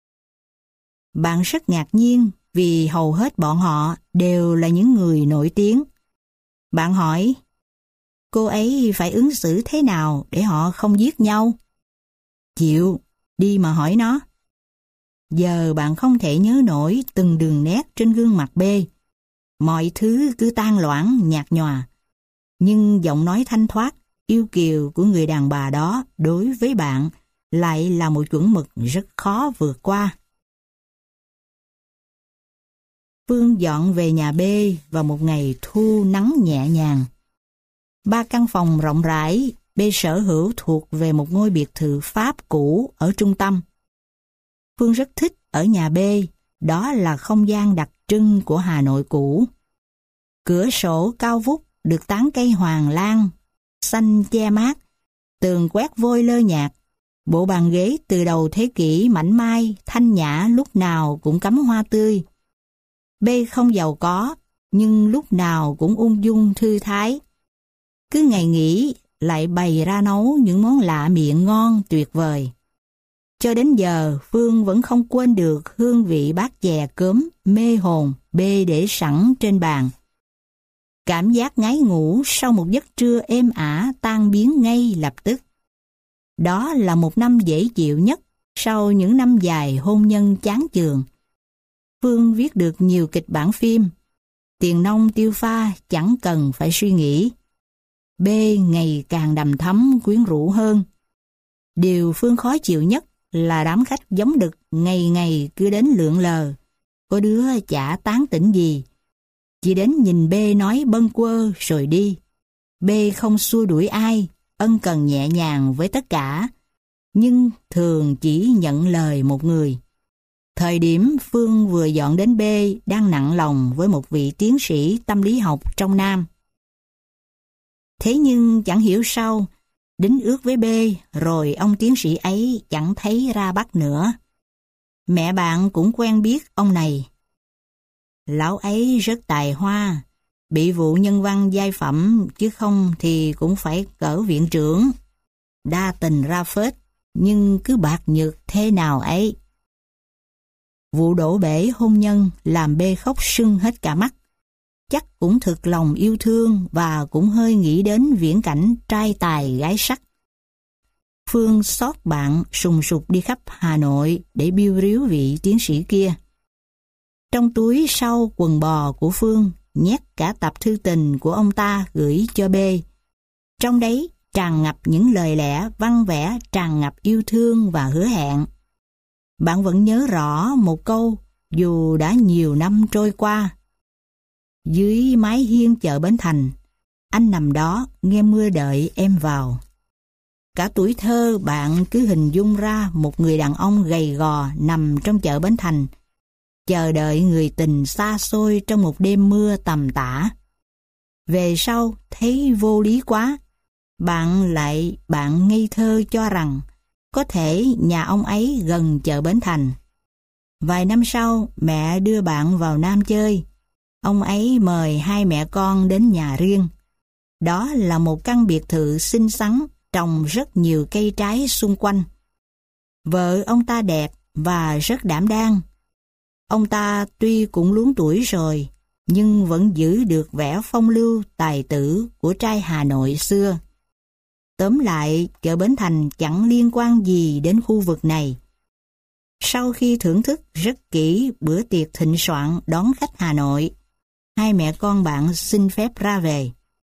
Bạn rất ngạc nhiên vì hầu hết bọn họ đều là những người nổi tiếng. Bạn hỏi, cô ấy phải ứng xử thế nào để họ không giết nhau? Chịu, đi mà hỏi nó. Giờ bạn không thể nhớ nổi từng đường nét trên gương mặt B. Mọi thứ cứ tan loãng, nhạt nhòa. Nhưng giọng nói thanh thoát, yêu kiều của người đàn bà đó đối với bạn lại là một chuẩn mực rất khó vượt qua. Phương dọn về nhà B vào một ngày thu nắng nhẹ nhàng. Ba căn phòng rộng rãi, B sở hữu thuộc về một ngôi biệt thự Pháp cũ ở trung tâm. Phương rất thích ở nhà B, đó là không gian đặc trưng của Hà Nội cũ. Cửa sổ cao vút được tán cây hoàng lan, xanh che mát, tường quét vôi lơ nhạt, bộ bàn ghế từ đầu thế kỷ mảnh mai, thanh nhã lúc nào cũng cắm hoa tươi. B không giàu có, nhưng lúc nào cũng ung dung thư thái. Cứ ngày nghỉ lại bày ra nấu những món lạ miệng ngon tuyệt vời. Cho đến giờ, Phương vẫn không quên được hương vị bát chè cớm mê hồn B để sẵn trên bàn. Cảm giác ngái ngủ sau một giấc trưa êm ả tan biến ngay lập tức. Đó là một năm dễ chịu nhất sau những năm dài hôn nhân chán chường. Phương viết được nhiều kịch bản phim. Tiền nong tiêu pha chẳng cần phải suy nghĩ. B ngày càng đằm thắm quyến rũ hơn. Điều Phương khó chịu nhất là đám khách giống đực ngày ngày cứ đến lượn lờ. Có đứa chả tán tỉnh gì. Chỉ đến nhìn B nói bâng quơ rồi đi. B không xua đuổi ai, ân cần nhẹ nhàng với tất cả, nhưng thường chỉ nhận lời một người. Thời điểm Phương vừa dọn đến B đang nặng lòng với một vị tiến sĩ tâm lý học trong Nam. Thế nhưng chẳng hiểu sao, đính ước với B rồi ông tiến sĩ ấy chẳng thấy ra Bắc nữa. Mẹ bạn cũng quen biết ông này. Lão ấy rất tài hoa, bị vụ nhân văn giai phẩm chứ không thì cũng phải cỡ viện trưởng. Đa tình ra phết, nhưng cứ bạc nhược thế nào ấy. Vụ đổ bể hôn nhân làm B khóc sưng hết cả mắt. Chắc cũng thực lòng yêu thương và cũng hơi nghĩ đến viễn cảnh trai tài gái sắc. Phương xót bạn sùng sục đi khắp Hà Nội để biêu ríu vị tiến sĩ kia. Trong túi sau quần bò của Phương nhét cả tập thư tình của ông ta gửi cho B. Trong đấy tràn ngập những lời lẽ văn vẽ tràn ngập yêu thương và hứa hẹn. Bạn vẫn nhớ rõ một câu dù đã nhiều năm trôi qua. Dưới mái hiên chợ Bến Thành, anh nằm đó nghe mưa đợi em vào. Cả tuổi thơ bạn cứ hình dung ra một người đàn ông gầy gò nằm trong chợ Bến Thành, chờ đợi người tình xa xôi trong một đêm mưa tầm tã. Về sau thấy vô lý quá, bạn lại bạn ngây thơ cho rằng có thể nhà ông ấy gần chợ Bến Thành. Vài năm sau mẹ đưa bạn vào Nam chơi, ông ấy mời hai mẹ con đến nhà riêng. Đó là một căn biệt thự xinh xắn trồng rất nhiều cây trái xung quanh. Vợ ông ta đẹp và rất đảm đang. Ông ta tuy cũng luống tuổi rồi, nhưng vẫn giữ được vẻ phong lưu tài tử của trai Hà Nội xưa. Tóm lại, chợ Bến Thành chẳng liên quan gì đến khu vực này. Sau khi thưởng thức rất kỹ bữa tiệc thịnh soạn đón khách Hà Nội, hai mẹ con bạn xin phép ra về.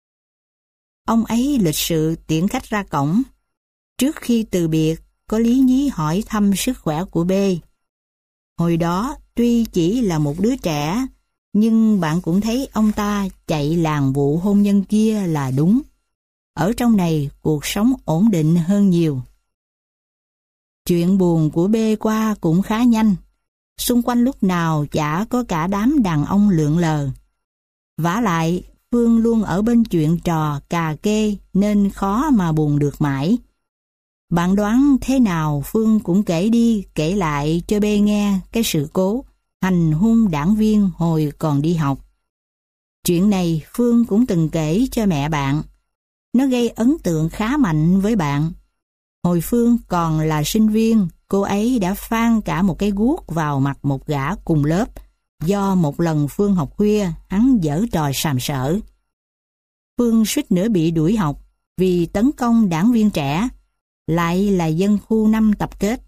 Ông ấy lịch sự tiễn khách ra cổng. Trước khi từ biệt, có lý nhí hỏi thăm sức khỏe của B. Hồi đó, tuy chỉ là một đứa trẻ, nhưng bạn cũng thấy ông ta chạy làng vụ hôn nhân kia là đúng. Ở trong này, cuộc sống ổn định hơn nhiều. Chuyện buồn của B qua cũng khá nhanh. Xung quanh lúc nào chả có cả đám đàn ông lượn lờ. Vả lại, Phương luôn ở bên chuyện trò cà kê nên khó mà buồn được mãi. Bạn đoán thế nào Phương cũng kể đi kể lại cho B nghe cái sự cố hành hung đảng viên hồi còn đi học. Chuyện này Phương cũng từng kể cho mẹ bạn. Nó gây ấn tượng khá mạnh với bạn. Hồi Phương còn là sinh viên, cô ấy đã phang cả một cái guốc vào mặt một gã cùng lớp do một lần Phương học khuya hắn giở trò sàm sỡ. Phương suýt nữa bị đuổi học vì tấn công đảng viên trẻ, lại là dân khu năm tập kết.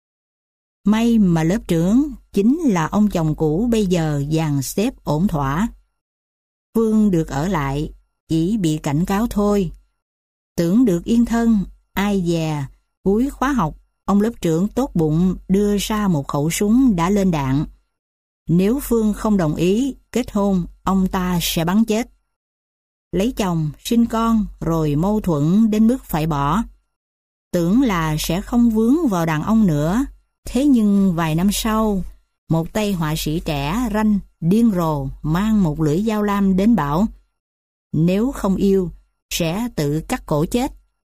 May mà lớp trưởng chính là ông chồng cũ bây giờ dàn xếp ổn thỏa. Phương được ở lại, chỉ bị cảnh cáo thôi. Tưởng được yên thân, ai dè, cuối khóa học, ông lớp trưởng tốt bụng đưa ra một khẩu súng đã lên đạn. Nếu Phương không đồng ý kết hôn, ông ta sẽ bắn chết. Lấy chồng, sinh con, rồi mâu thuẫn đến mức phải bỏ. Tưởng là sẽ không vướng vào đàn ông nữa. Thế nhưng vài năm sau, một tay họa sĩ trẻ ranh, điên rồ mang một lưỡi dao lam đến bảo nếu không yêu, sẽ tự cắt cổ chết.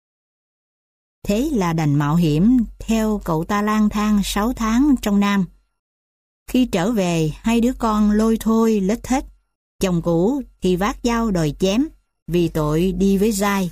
Thế là đành mạo hiểm theo cậu ta lang thang sáu tháng trong Nam. Khi trở về, hai đứa con lôi thôi lết hết. Chồng cũ thì vác dao đòi chém vì tội đi với giai.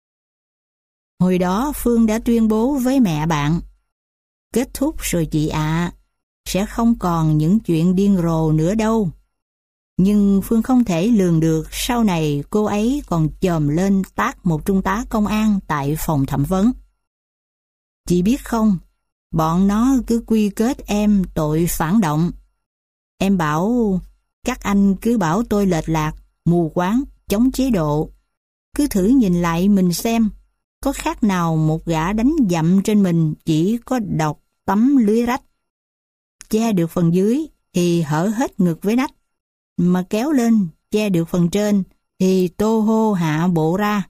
Hồi đó Phương đã tuyên bố với mẹ bạn: kết thúc rồi chị ạ, à, sẽ không còn những chuyện điên rồ nữa đâu. Nhưng Phương không thể lường được sau này cô ấy còn chồm lên tát một trung tá công an tại phòng thẩm vấn. Chị biết không, bọn nó cứ quy kết em tội phản động. Em bảo các anh cứ bảo tôi lệch lạc, mù quáng, chống chế độ. Cứ thử nhìn lại mình xem, có khác nào một gã đánh dậm trên mình chỉ có độc tấm lưới rách. Che được phần dưới thì hở hết ngực với nách, mà kéo lên che được phần trên thì tô hô hạ bộ ra.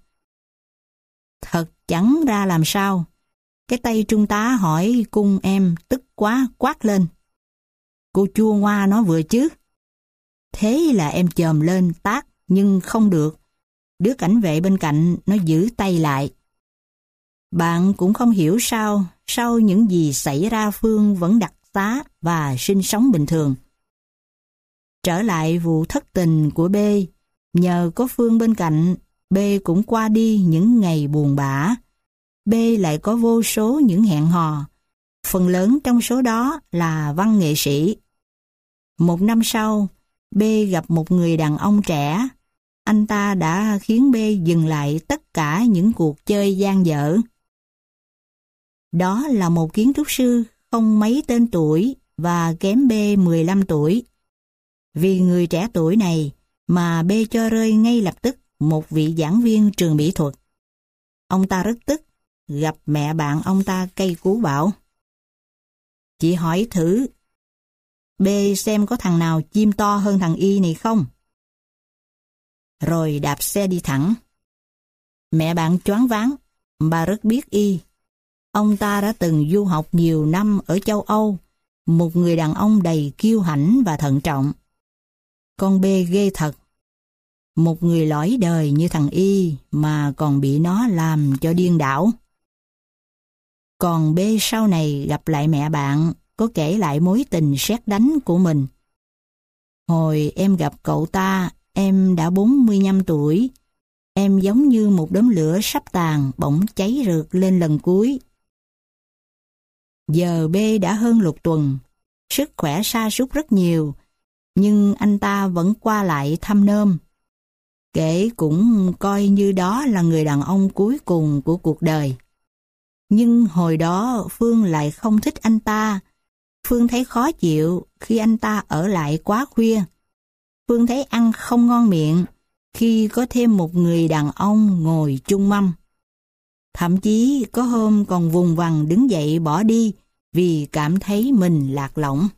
Thật chẳng ra làm sao. Cái tay trung tá hỏi cung em tức quá quát lên: cô chua ngoa nó vừa chứ. Thế là em chồm lên tát nhưng không được. Đứa cảnh vệ bên cạnh nó giữ tay lại. Bạn cũng không hiểu sao, sau những gì xảy ra Phương vẫn đặt tá và sinh sống bình thường. Trở lại vụ thất tình của B, nhờ có Phương bên cạnh, B cũng qua đi những ngày buồn bã. B lại có vô số những hẹn hò, phần lớn trong số đó là văn nghệ sĩ. Một năm sau, B gặp một người đàn ông trẻ. Anh ta đã khiến B dừng lại tất cả những cuộc chơi dang dở. Đó là một kiến trúc sư không mấy tên tuổi và kém B mười lăm tuổi. Vì người trẻ tuổi này mà B cho rơi ngay lập tức một vị giảng viên trường mỹ thuật. Ông ta rất tức, gặp mẹ bạn ông ta cay cú bảo: "Chị hỏi thử B xem có thằng nào chim to hơn thằng Y này không?" Rồi đạp xe đi thẳng. Mẹ bạn choáng váng, bà rất biết Y. Ông ta đã từng du học nhiều năm ở châu Âu, một người đàn ông đầy kiêu hãnh và thận trọng. Con B ghê thật. Một người lõi đời như thằng Y mà còn bị nó làm cho điên đảo. Còn B sau này gặp lại mẹ bạn, có kể lại mối tình sét đánh của mình. Hồi em gặp cậu ta, em đã bốn mươi lăm tuổi. Em giống như một đốm lửa sắp tàn bỗng cháy rực lên lần cuối. Giờ B đã hơn lục tuần, sức khỏe sa sút rất nhiều, nhưng anh ta vẫn qua lại thăm nôm. Kể cũng coi như đó là người đàn ông cuối cùng của cuộc đời. Nhưng hồi đó Phương lại không thích anh ta. Phương thấy khó chịu khi anh ta ở lại quá khuya. Phương thấy ăn không ngon miệng khi có thêm một người đàn ông ngồi chung mâm. Thậm chí có hôm còn vùng vằng đứng dậy bỏ đi vì cảm thấy mình lạc lõng.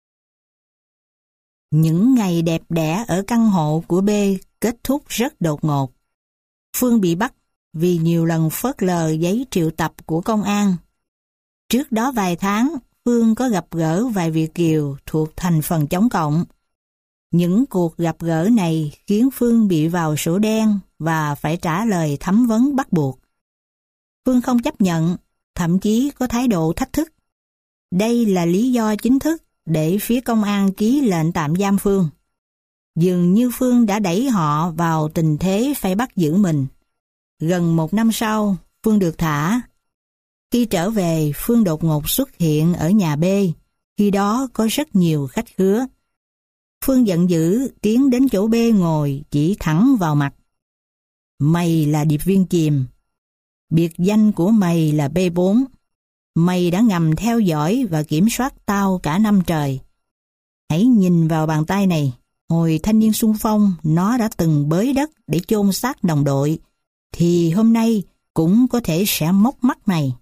Những ngày đẹp đẽ ở căn hộ của B kết thúc rất đột ngột. Phương bị bắt vì nhiều lần phớt lờ giấy triệu tập của công an. Trước đó vài tháng, Phương có gặp gỡ vài Việt kiều thuộc thành phần chống cộng. Những cuộc gặp gỡ này khiến Phương bị vào sổ đen và phải trả lời thẩm vấn bắt buộc. Phương không chấp nhận, thậm chí có thái độ thách thức. Đây là lý do chính thức để phía công an ký lệnh tạm giam Phương. Dường như Phương đã đẩy họ vào tình thế phải bắt giữ mình. Gần một năm sau, Phương được thả. Khi trở về, Phương đột ngột xuất hiện ở nhà B, khi đó có rất nhiều khách khứa. Phương giận dữ tiến đến chỗ B ngồi chỉ thẳng vào mặt. "Mày là điệp viên chìm. Biệt danh của mày là B bốn. Mày đã ngầm theo dõi và kiểm soát tao cả năm trời. Hãy nhìn vào bàn tay này. Hồi thanh niên xung phong, nó đã từng bới đất để chôn xác đồng đội, thì hôm nay cũng có thể sẽ móc mắt mày."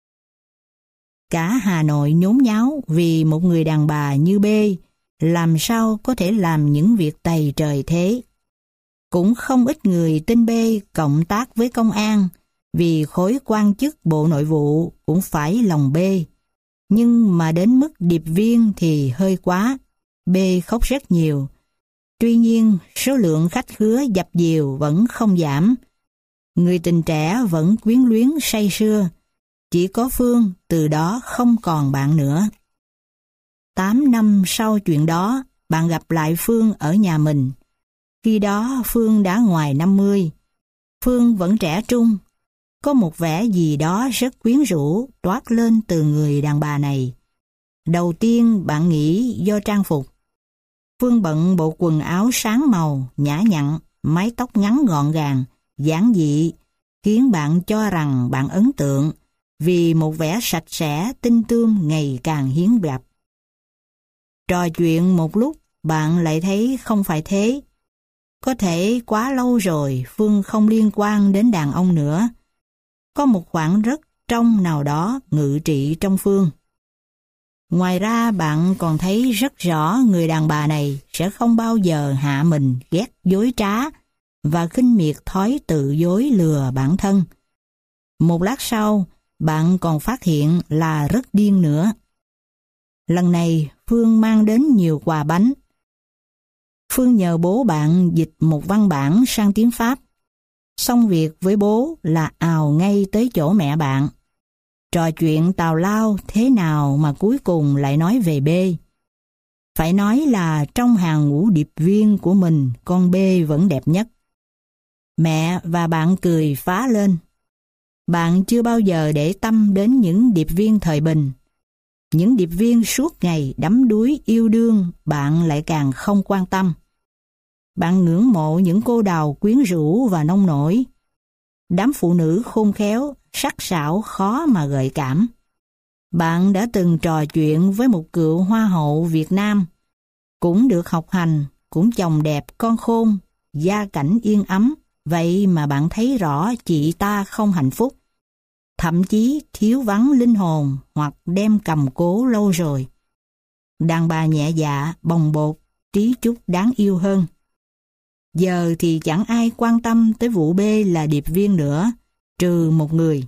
Cả Hà Nội nhốn nháo vì một người đàn bà như B làm sao có thể làm những việc tày trời thế. Cũng không ít người tin B cộng tác với công an vì khối quan chức Bộ Nội vụ cũng phải lòng B. Nhưng mà đến mức điệp viên thì hơi quá. B khóc rất nhiều. Tuy nhiên, số lượng khách khứa dập dìu vẫn không giảm. Người tình trẻ vẫn quyến luyến say sưa. Chỉ có Phương từ đó không còn bạn nữa. Tám năm sau chuyện đó, bạn gặp lại Phương ở nhà mình. Khi đó Phương đã ngoài năm mươi. Phương vẫn trẻ trung. Có một vẻ gì đó rất quyến rũ toát lên từ người đàn bà này. Đầu tiên bạn nghĩ do trang phục. Phương bận bộ quần áo sáng màu, nhã nhặn, mái tóc ngắn gọn gàng, giản dị, khiến bạn cho rằng bạn ấn tượng vì một vẻ sạch sẽ, tinh tươm ngày càng hiếm gặp. Trò chuyện một lúc, bạn lại thấy không phải thế. Có thể quá lâu rồi Phương không liên quan đến đàn ông nữa. Có một khoảng rất trong nào đó ngự trị trong Phương. Ngoài ra bạn còn thấy rất rõ người đàn bà này sẽ không bao giờ hạ mình ghét dối trá và khinh miệt thói tự dối lừa bản thân. Một lát sau, bạn còn phát hiện là rất điên nữa. Lần này Phương mang đến nhiều quà bánh. Phương nhờ bố bạn dịch một văn bản sang tiếng Pháp. Xong việc với bố là ào ngay tới chỗ mẹ bạn. Trò chuyện tào lao thế nào mà cuối cùng lại nói về B. Phải nói là trong hàng ngũ điệp viên của mình, con B vẫn đẹp nhất. Mẹ và bạn cười phá lên. Bạn chưa bao giờ để tâm đến những điệp viên thời bình. Những điệp viên suốt ngày đắm đuối yêu đương, bạn lại càng không quan tâm. Bạn ngưỡng mộ những cô đào quyến rũ và nông nổi. Đám phụ nữ khôn khéo, sắc sảo khó mà gợi cảm. Bạn đã từng trò chuyện với một cựu hoa hậu Việt Nam, cũng được học hành, cũng chồng đẹp con khôn, gia cảnh yên ấm, vậy mà bạn thấy rõ chị ta không hạnh phúc, thậm chí thiếu vắng linh hồn hoặc đem cầm cố lâu rồi. Đàn bà nhẹ dạ, bồng bột, trí chút đáng yêu hơn. Giờ thì chẳng ai quan tâm tới vụ B là điệp viên nữa, trừ một người.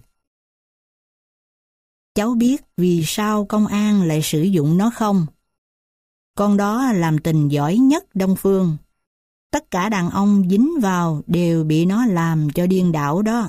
Cháu biết vì sao công an lại sử dụng nó không? Con đó làm tình giỏi nhất Đông Phương. Tất cả đàn ông dính vào đều bị nó làm cho điên đảo đó.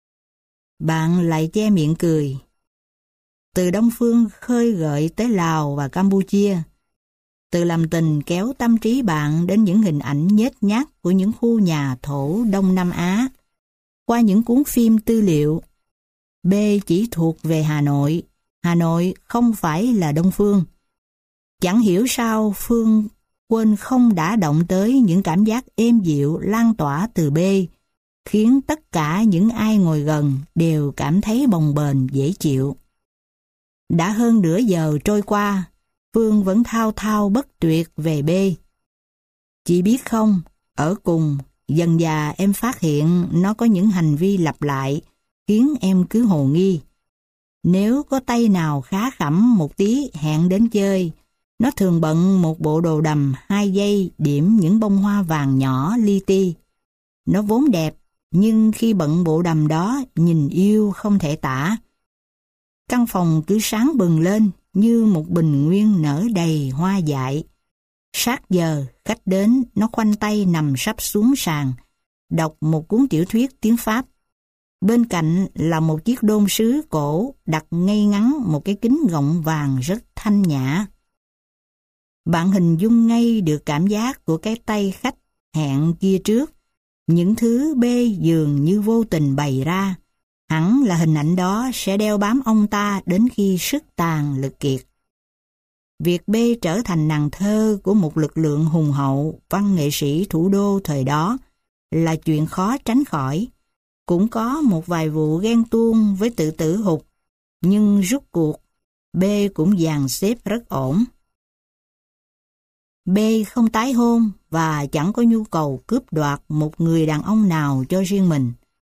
Bạn lại che miệng cười. Từ Đông Phương khơi gợi tới Lào và Campuchia. Từ làm tình kéo tâm trí bạn đến những hình ảnh nhếch nhác của những khu nhà thổ Đông Nam Á. Qua những cuốn phim tư liệu, B chỉ thuộc về Hà Nội. Hà Nội không phải là Đông Phương. Chẳng hiểu sao Phương quên không đã động tới những cảm giác êm dịu lan tỏa từ B, khiến tất cả những ai ngồi gần đều cảm thấy bồng bềnh dễ chịu. Đã hơn nửa giờ trôi qua, Phương vẫn thao thao bất tuyệt về B. Chị biết không, ở cùng, dần dà em phát hiện nó có những hành vi lặp lại, khiến em cứ hồ nghi. Nếu có tay nào khá khẩm một tí hẹn đến chơi, nó thường bận một bộ đồ đầm hai dây điểm những bông hoa vàng nhỏ li ti. Nó vốn đẹp, nhưng khi bận bộ đầm đó nhìn yêu không thể tả. Căn phòng cứ sáng bừng lên như một bình nguyên nở đầy hoa dại. Sát giờ khách đến, nó khoanh tay nằm sắp xuống sàn, đọc một cuốn tiểu thuyết tiếng Pháp. Bên cạnh là một chiếc đôn sứ cổ đặt ngay ngắn một cái kính gọng vàng rất thanh nhã. Bạn hình dung ngay được cảm giác của cái tay khách hẹn kia trước. Những thứ B dường như vô tình bày ra. Hẳn là hình ảnh đó sẽ đeo bám ông ta đến khi sức tàn lực kiệt. Việc B trở thành nàng thơ của một lực lượng hùng hậu văn nghệ sĩ thủ đô thời đó là chuyện khó tránh khỏi. Cũng có một vài vụ ghen tuông với tự tử hụt, nhưng rút cuộc B cũng dàn xếp rất ổn. B không tái hôn và chẳng có nhu cầu cướp đoạt một người đàn ông nào cho riêng mình.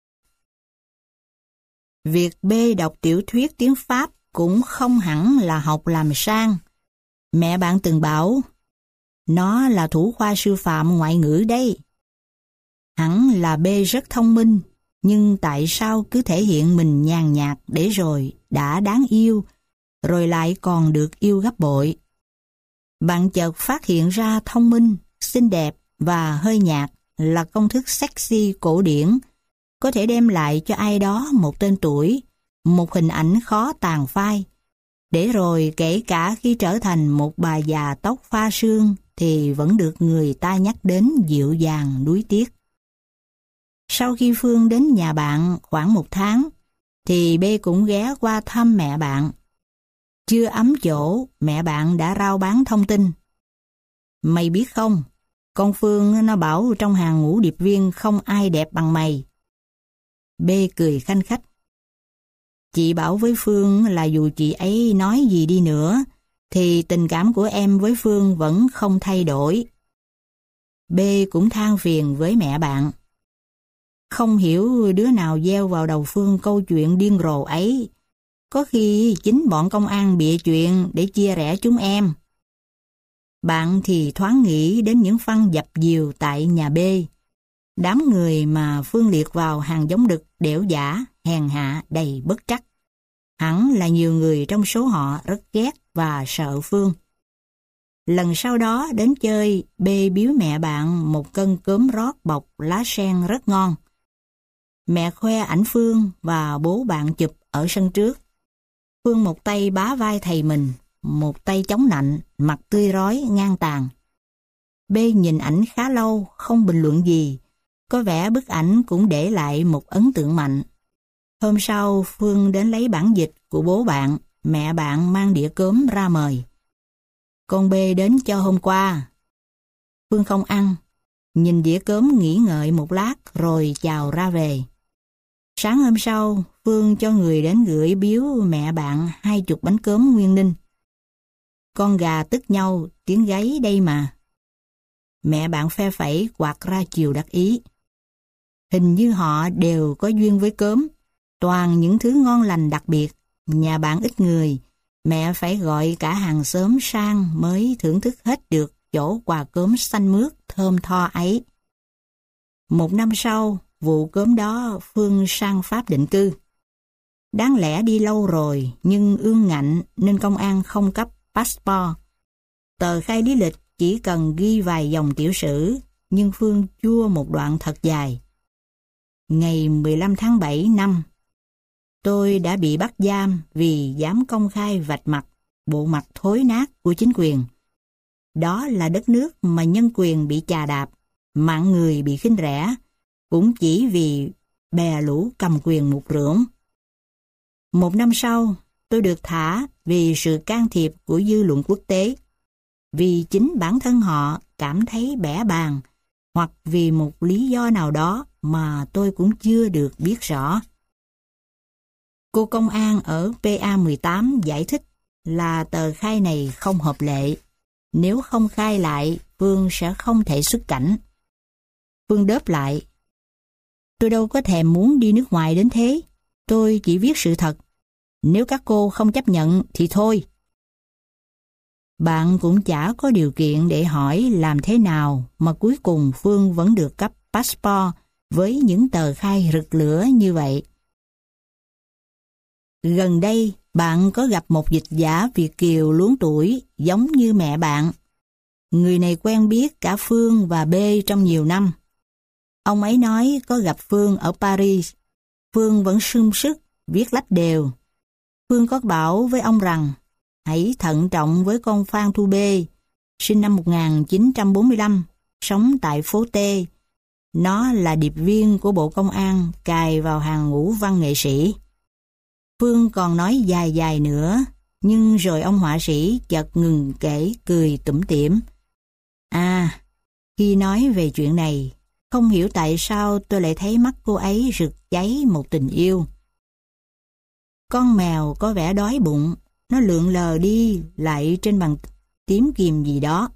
Việc B đọc tiểu thuyết tiếng Pháp cũng không hẳn là học làm sang. Mẹ bạn từng bảo, nó là thủ khoa sư phạm ngoại ngữ đấy. Hẳn là B rất thông minh, nhưng tại sao cứ thể hiện mình nhàn nhạt để rồi đã đáng yêu, rồi lại còn được yêu gấp bội. Bạn chợt phát hiện ra thông minh, xinh đẹp và hơi nhạt là công thức sexy cổ điển, có thể đem lại cho ai đó một tên tuổi, một hình ảnh khó tàn phai. Để rồi kể cả khi trở thành một bà già tóc pha sương thì vẫn được người ta nhắc đến dịu dàng nuối tiếc. Sau khi Phương đến nhà bạn khoảng một tháng, thì B cũng ghé qua thăm mẹ bạn. Chưa ấm chỗ, mẹ bạn đã rao bán thông tin. Mày biết không, con Phương nó bảo trong hàng ngũ điệp viên không ai đẹp bằng mày. B cười khanh khách. Chị bảo với Phương là dù chị ấy nói gì đi nữa, thì tình cảm của em với Phương vẫn không thay đổi. B cũng than phiền với mẹ bạn. Không hiểu đứa nào gieo vào đầu Phương câu chuyện điên rồ ấy. Có khi chính bọn công an bịa chuyện để chia rẽ chúng em. Bạn thì thoáng nghĩ đến những phân dập dìu tại nhà B. Đám người mà Phương liệt vào hàng giống đực, đểu giả, hèn hạ, đầy bất trắc. Hẳn là nhiều người trong số họ rất ghét và sợ Phương. Lần sau đó đến chơi, B biếu mẹ bạn một cân cốm rót bọc lá sen rất ngon. Mẹ khoe ảnh Phương và bố bạn chụp ở sân trước. Phương một tay bá vai thầy mình, một tay chống nạnh, mặt tươi rói, ngang tàn. B nhìn ảnh khá lâu, không bình luận gì. Có vẻ bức ảnh cũng để lại một ấn tượng mạnh. Hôm sau, Phương đến lấy bản dịch của bố bạn, mẹ bạn mang đĩa cơm ra mời. Con B đến cho hôm qua. Phương không ăn, nhìn đĩa cơm nghỉ ngợi một lát rồi chào ra về. Sáng hôm sau, Phương cho người đến gửi biếu mẹ bạn hai chục bánh cơm nguyên ninh. Con gà tức nhau, tiếng gáy đây mà. Mẹ bạn phe phẩy quạt ra chiều đắc ý. Hình như họ đều có duyên với cơm, toàn những thứ ngon lành đặc biệt. Nhà bạn ít người, mẹ phải gọi cả hàng xóm sang mới thưởng thức hết được chỗ quà cơm xanh mướt thơm tho ấy. Một năm sau, vụ cơm đó Phương sang Pháp định cư. Đáng lẽ đi lâu rồi, nhưng ương ngạnh nên công an không cấp passport. Tờ khai lý lịch chỉ cần ghi vài dòng tiểu sử, nhưng Phương chua một đoạn thật dài. Ngày mười lăm tháng bảy năm, tôi đã bị bắt giam vì dám công khai vạch mặt bộ mặt thối nát của chính quyền. Đó là đất nước mà nhân quyền bị chà đạp, mạng người bị khinh rẻ, cũng chỉ vì bè lũ cầm quyền mục rưỡng. Một năm sau, tôi được thả vì sự can thiệp của dư luận quốc tế, vì chính bản thân họ cảm thấy bẽ bàng, hoặc vì một lý do nào đó mà tôi cũng chưa được biết rõ. Cô công an ở pê a mười tám giải thích là tờ khai này không hợp lệ. Nếu không khai lại, Phương sẽ không thể xuất cảnh. Phương đáp lại, tôi đâu có thèm muốn đi nước ngoài đến thế. Tôi chỉ viết sự thật. Nếu các cô không chấp nhận thì thôi. Bạn cũng chả có điều kiện để hỏi làm thế nào mà cuối cùng Phương vẫn được cấp passport với những tờ khai rực lửa như vậy. Gần đây, bạn có gặp một dịch giả Việt kiều luống tuổi giống như mẹ bạn. Người này quen biết cả Phương và B trong nhiều năm. Ông ấy nói có gặp Phương ở Paris. Phương vẫn sung sức, viết lách đều. Phương có bảo với ông rằng, hãy thận trọng với con Phan Thu Bê, sinh năm một nghìn chín trăm bốn mươi lăm, sống tại phố T. Nó là điệp viên của Bộ Công an cài vào hàng ngũ văn nghệ sĩ. Phương còn nói dài dài nữa, nhưng rồi ông họa sĩ chợt ngừng kể cười tủm tỉm. À, khi nói về chuyện này, không hiểu tại sao tôi lại thấy mắt cô ấy rực cháy một tình yêu. Con mèo có vẻ đói bụng, nó lượn lờ đi lại trên bàn tím kìm gì đó.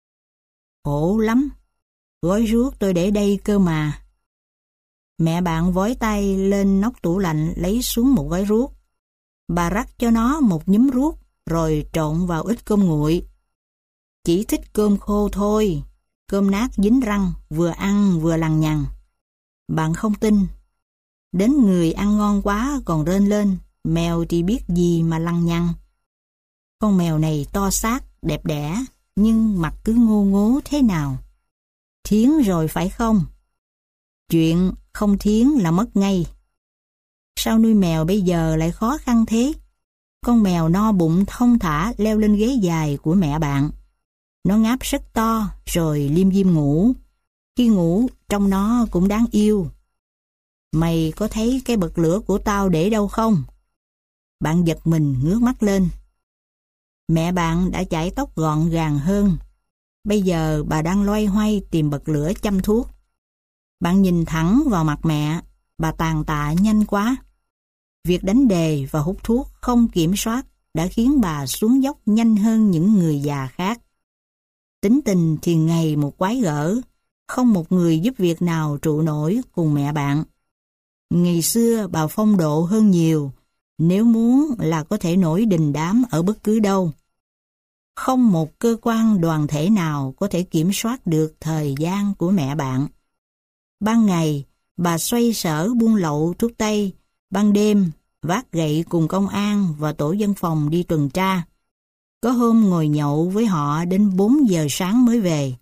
Khổ lắm, gói ruốc tôi để đây cơ mà. Mẹ bạn vói tay lên nóc tủ lạnh lấy xuống một gói ruốc. Bà rắc cho nó một nhúm ruốc rồi trộn vào ít cơm nguội. Chỉ thích cơm khô thôi, cơm nát dính răng, vừa ăn vừa lằng nhằng. Bạn không tin. Đến người ăn ngon quá còn rên lên, mèo thì biết gì mà lằng nhằng. Con mèo này to xác, đẹp đẽ, nhưng mặt cứ ngô ngố thế nào. Thiến rồi phải không? Chuyện không thiến là mất ngay. Sao nuôi mèo bây giờ lại khó khăn thế? Con mèo no bụng thong thả leo lên ghế dài của mẹ bạn. Nó ngáp rất to rồi liêm diêm ngủ. Khi ngủ trông nó cũng đáng yêu. Mày có thấy cái bật lửa của tao để đâu không? Bạn giật mình ngước mắt lên. Mẹ bạn đã chải tóc gọn gàng hơn. Bây giờ bà đang loay hoay tìm bật lửa châm thuốc. Bạn nhìn thẳng vào mặt mẹ, bà tàn tạ nhanh quá. Việc đánh đề và hút thuốc không kiểm soát đã khiến bà xuống dốc nhanh hơn những người già khác. Tính tình thì ngày một quái gở, không một người giúp việc nào trụ nổi cùng mẹ bạn. Ngày xưa bà phong độ hơn nhiều, nếu muốn là có thể nổi đình đám ở bất cứ đâu. Không một cơ quan đoàn thể nào có thể kiểm soát được thời gian của mẹ bạn. Ban ngày, bà xoay sở buôn lậu thuốc tây, ban đêm, vác gậy cùng công an và tổ dân phòng đi tuần tra. Có hôm ngồi nhậu với họ đến bốn giờ sáng mới về.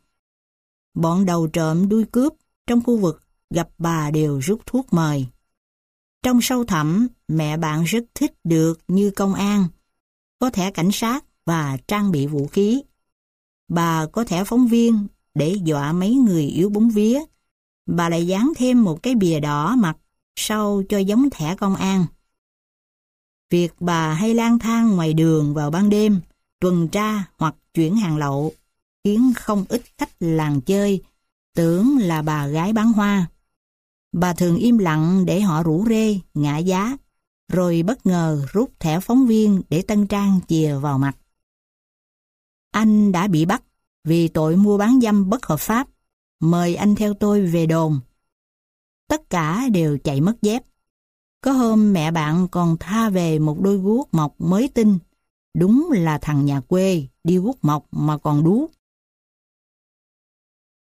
Bọn đầu trộm đuôi cướp trong khu vực gặp bà đều rút thuốc mời. Trong sâu thẳm, mẹ bạn rất thích được như công an, có thẻ cảnh sát và trang bị vũ khí. Bà có thẻ phóng viên để dọa mấy người yếu bóng vía. Bà lại dán thêm một cái bìa đỏ mặt sau cho giống thẻ công an. Việc bà hay lang thang ngoài đường vào ban đêm, tuần tra hoặc chuyển hàng lậu, khiến không ít khách làng chơi tưởng là bà gái bán hoa. Bà thường im lặng để họ rủ rê, ngã giá, rồi bất ngờ rút thẻ phóng viên để Tân Trang chìa vào mặt. Anh đã bị bắt vì tội mua bán dâm bất hợp pháp. Mời anh theo tôi về đồn. Tất cả đều chạy mất dép. Có hôm mẹ bạn còn tha về một đôi guốc mộc mới tinh. Đúng là thằng nhà quê, đi guốc mộc mà còn đú.